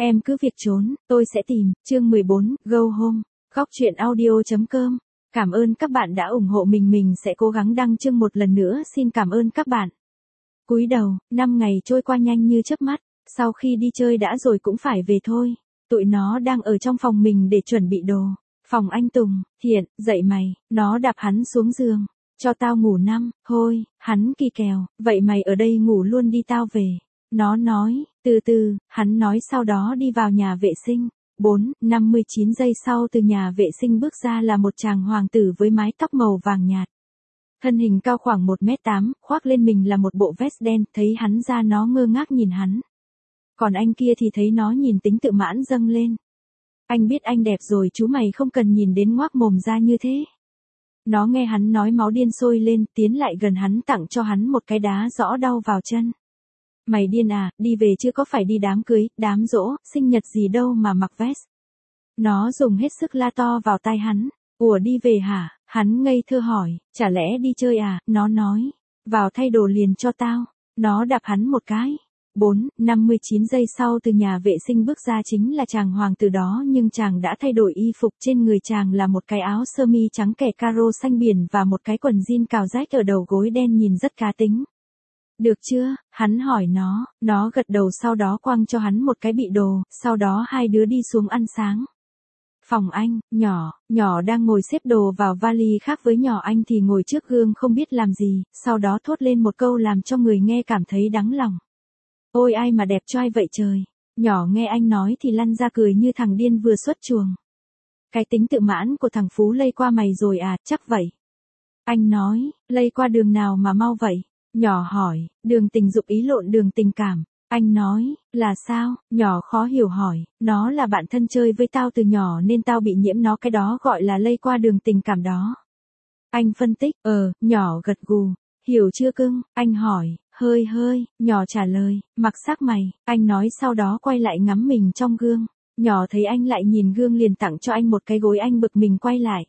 Em cứ việc trốn, tôi sẽ tìm. Chương 14, Go Home. Góc truyện audio.com. Cảm ơn các bạn đã ủng hộ mình sẽ cố gắng đăng chương một lần nữa, xin cảm ơn các bạn. Cúi đầu, 5 ngày trôi qua nhanh như chớp mắt, sau khi đi chơi đã rồi cũng phải về thôi. Tụi nó đang ở trong phòng mình để chuẩn bị đồ. Phòng anh Tùng. Thiện, dậy mày, nó đạp hắn xuống giường. Cho tao ngủ năm, thôi, hắn kỳ kèo, vậy mày ở đây ngủ luôn đi tao về. Nó nói, từ từ, hắn nói sau đó đi vào nhà vệ sinh. 59 giây sau từ nhà vệ sinh bước ra là một chàng hoàng tử với mái tóc màu vàng nhạt. Thân hình cao khoảng 1m8, khoác lên mình là một bộ vest đen, thấy hắn ra nó ngơ ngác nhìn hắn. Còn anh kia thì thấy nó nhìn tính tự mãn dâng lên. Anh biết anh đẹp rồi chú mày không cần nhìn đến ngoác mồm ra như thế. Nó nghe hắn nói máu điên sôi lên, tiến lại gần hắn tặng cho hắn một cái đá rõ đau vào chân. Mày điên à, đi về chứ có phải đi đám cưới, đám giỗ, sinh nhật gì đâu mà mặc vest. Nó dùng hết sức la to vào tai hắn. Ủa đi về hả? Hắn ngây thơ hỏi, chả lẽ đi chơi à? Nó nói, vào thay đồ liền cho tao. Nó đạp hắn một cái. 59 giây sau từ nhà vệ sinh bước ra chính là chàng hoàng tử đó, nhưng chàng đã thay đổi y phục, trên người chàng là một cái áo sơ mi trắng kẻ caro xanh biển và một cái quần jean cào rách ở đầu gối đen nhìn rất cá tính. Được chưa? Hắn hỏi nó gật đầu sau đó quăng cho hắn một cái bị đồ, sau đó hai đứa đi xuống ăn sáng. Phòng anh, nhỏ đang ngồi xếp đồ vào vali khác với nhỏ anh thì ngồi trước gương không biết làm gì, sau đó thốt lên một câu làm cho người nghe cảm thấy đắng lòng. Ôi ai mà đẹp trai vậy trời. Nhỏ nghe anh nói thì lăn ra cười như thằng điên vừa xuất chuồng. Cái tính tự mãn của thằng Phú lây qua mày rồi à, chắc vậy. Anh nói, lây qua đường nào mà mau vậy? Nhỏ hỏi, đường tình dục ý lộn đường tình cảm. Anh nói, là sao? Nhỏ khó hiểu hỏi, nó là bạn thân chơi với tao từ nhỏ nên tao bị nhiễm nó, cái đó gọi là lây qua đường tình cảm đó. Anh phân tích, nhỏ gật gù. Hiểu chưa cưng? Anh hỏi, hơi, nhỏ trả lời, mặc sắc mày, anh nói sau đó quay lại ngắm mình trong gương. Nhỏ thấy anh lại nhìn gương liền tặng cho anh một cái gối, anh bực mình quay lại.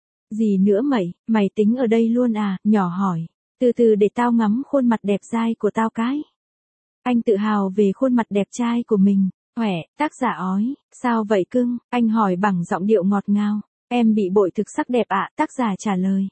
Gì nữa mày tính ở đây luôn à? Nhỏ hỏi, từ từ để tao ngắm khuôn mặt đẹp dai của tao cái. Anh tự hào về khuôn mặt đẹp trai của mình. Khỏe, tác giả ói, sao vậy cưng? Anh hỏi bằng giọng điệu ngọt ngào. Em bị bội thực sắc đẹp ạ, tác giả trả lời.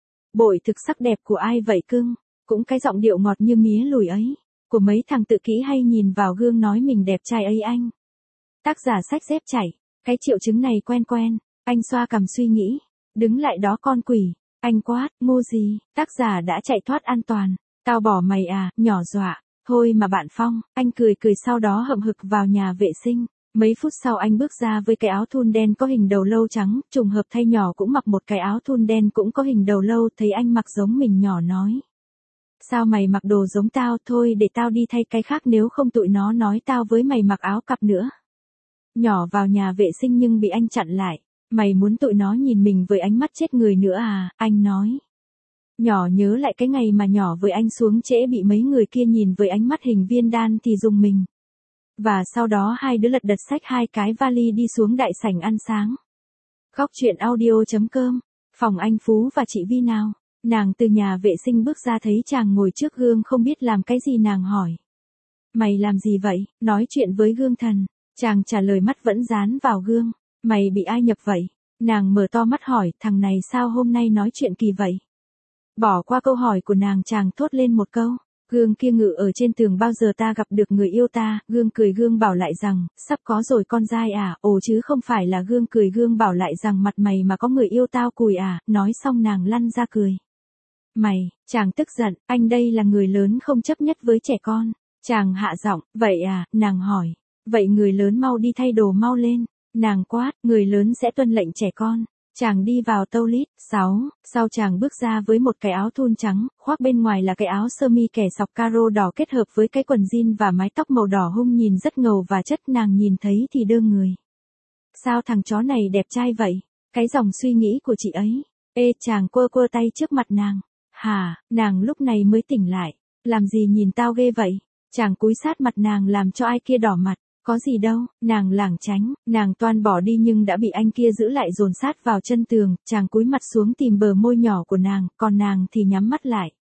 Bội thực sắc đẹp của ai vậy cưng? Cũng cái giọng điệu ngọt như mía lùi ấy, của mấy thằng tự kỷ hay nhìn vào gương nói mình đẹp trai ấy anh. Tác giả sách dép chảy, cái triệu chứng này quen, anh xoa cằm suy nghĩ. Đứng lại đó con quỷ, anh quát, ngu gì, tác giả đã chạy thoát an toàn. Tao bỏ mày à, nhỏ dọa. Thôi mà bạn Phong, anh cười sau đó hậm hực vào nhà vệ sinh. Mấy phút sau anh bước ra với cái áo thun đen có hình đầu lâu trắng, trùng hợp thay nhỏ cũng mặc một cái áo thun đen cũng có hình đầu lâu, thấy anh mặc giống mình nhỏ nói. Sao mày mặc đồ giống tao, thôi để tao đi thay cái khác nếu không tụi nó nói tao với mày mặc áo cặp nữa. Nhỏ vào nhà vệ sinh nhưng bị anh chặn lại. Mày muốn tụi nó nhìn mình với ánh mắt chết người nữa à, anh nói. Nhỏ nhớ lại cái ngày mà nhỏ với anh xuống trễ bị mấy người kia nhìn với ánh mắt hình viên đan thì dùng mình. Và sau đó hai đứa lật đật xách hai cái vali đi xuống đại sảnh ăn sáng. Góc truyện audio.com. Phòng anh Phú và chị Vi nào. Nàng từ nhà vệ sinh bước ra thấy chàng ngồi trước gương không biết làm cái gì, nàng hỏi. Mày làm gì vậy? Nói chuyện với gương thần. Chàng trả lời mắt vẫn dán vào gương. Mày bị ai nhập vậy? Nàng mở to mắt hỏi, thằng này sao hôm nay nói chuyện kỳ vậy? Bỏ qua câu hỏi của nàng, chàng thốt lên một câu. Gương kia ngự ở trên tường, bao giờ ta gặp được người yêu ta? Gương cười, gương bảo lại rằng, sắp có rồi con dai à? Ồ chứ không phải là gương cười, gương bảo lại rằng mặt mày mà có người yêu tao cùi à? Nói xong nàng lăn ra cười. Mày, chàng tức giận, anh đây là người lớn không chấp nhất với trẻ con. Chàng hạ giọng, vậy à? Nàng hỏi. Vậy người lớn mau đi thay đồ mau lên. Nàng quát, người lớn sẽ tuân lệnh trẻ con. Chàng đi vào toilet. 6. Sau chàng bước ra với một cái áo thun trắng, khoác bên ngoài là cái áo sơ mi kẻ sọc caro đỏ kết hợp với cái quần jean và mái tóc màu đỏ hung nhìn rất ngầu và chất, nàng nhìn thấy thì đơ người. Sao thằng chó này đẹp trai vậy? Cái dòng suy nghĩ của chị ấy. Ê, chàng quơ tay trước mặt nàng. Hả, nàng lúc này mới tỉnh lại. Làm gì nhìn tao ghê vậy? Chàng cúi sát mặt nàng làm cho ai kia đỏ mặt. Có gì đâu, nàng lảng tránh, nàng toan bỏ đi nhưng đã bị anh kia giữ lại dồn sát vào chân tường, chàng cúi mặt xuống tìm bờ môi nhỏ của nàng, còn nàng thì nhắm mắt lại.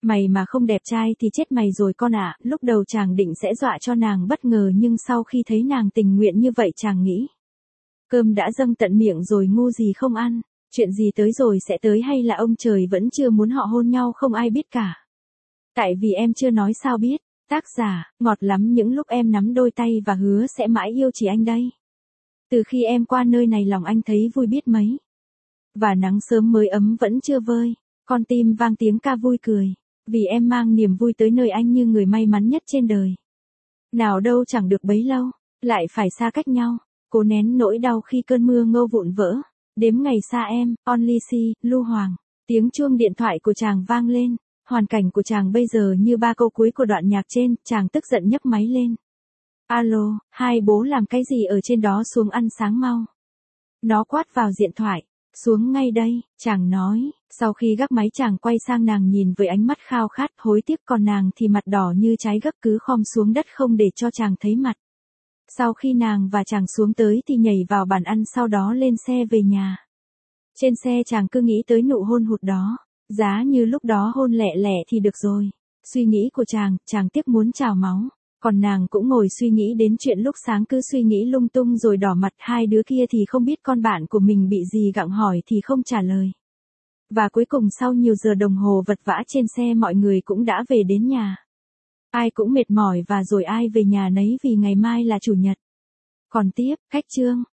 Mày mà không đẹp trai thì chết mày rồi con ạ. Lúc đầu chàng định sẽ dọa cho nàng bất ngờ nhưng sau khi thấy nàng tình nguyện như vậy chàng nghĩ. Cơm đã dâng tận miệng rồi ngu gì không ăn. Chuyện gì tới rồi sẽ tới hay là ông trời vẫn chưa muốn họ hôn nhau không ai biết cả. Tại vì em chưa nói sao biết. Tác giả, ngọt lắm những lúc em nắm đôi tay và hứa sẽ mãi yêu chỉ anh đây. Từ khi em qua nơi này lòng anh thấy vui biết mấy. Và nắng sớm mới ấm vẫn chưa vơi. Con tim vang tiếng ca vui cười. Vì em mang niềm vui tới nơi anh như người may mắn nhất trên đời. Nào đâu chẳng được bấy lâu, lại phải xa cách nhau. Cố nén nỗi đau khi cơn mưa ngâu vụn vỡ. Đếm ngày xa em, Only Si, Lưu Hoàng. Tiếng chuông điện thoại của chàng vang lên. Hoàn cảnh của chàng bây giờ như ba câu cuối của đoạn nhạc trên, chàng tức giận nhấc máy lên. Alo, hai bố làm cái gì ở trên đó xuống ăn sáng mau. Nó quát vào điện thoại. Xuống ngay đây, chàng nói, sau khi gác máy chàng quay sang nàng nhìn với ánh mắt khao khát, hối tiếc còn nàng thì mặt đỏ như trái gấc cứ khom xuống đất không để cho chàng thấy mặt. Sau khi nàng và chàng xuống tới thì nhảy vào bàn ăn sau đó lên xe về nhà. Trên xe chàng cứ nghĩ tới nụ hôn hụt đó, giá như lúc đó hôn lẹ lẹ thì được rồi. Suy nghĩ của chàng tiếc muốn trào máu. Còn nàng cũng ngồi suy nghĩ đến chuyện lúc sáng cứ suy nghĩ lung tung rồi đỏ mặt hai đứa kia thì không biết con bạn của mình bị gì gặng hỏi thì không trả lời. Và cuối cùng sau nhiều giờ đồng hồ vật vã trên xe mọi người cũng đã về đến nhà. Ai cũng mệt mỏi và rồi ai về nhà nấy vì ngày mai là chủ nhật. Còn tiếp, cách chương.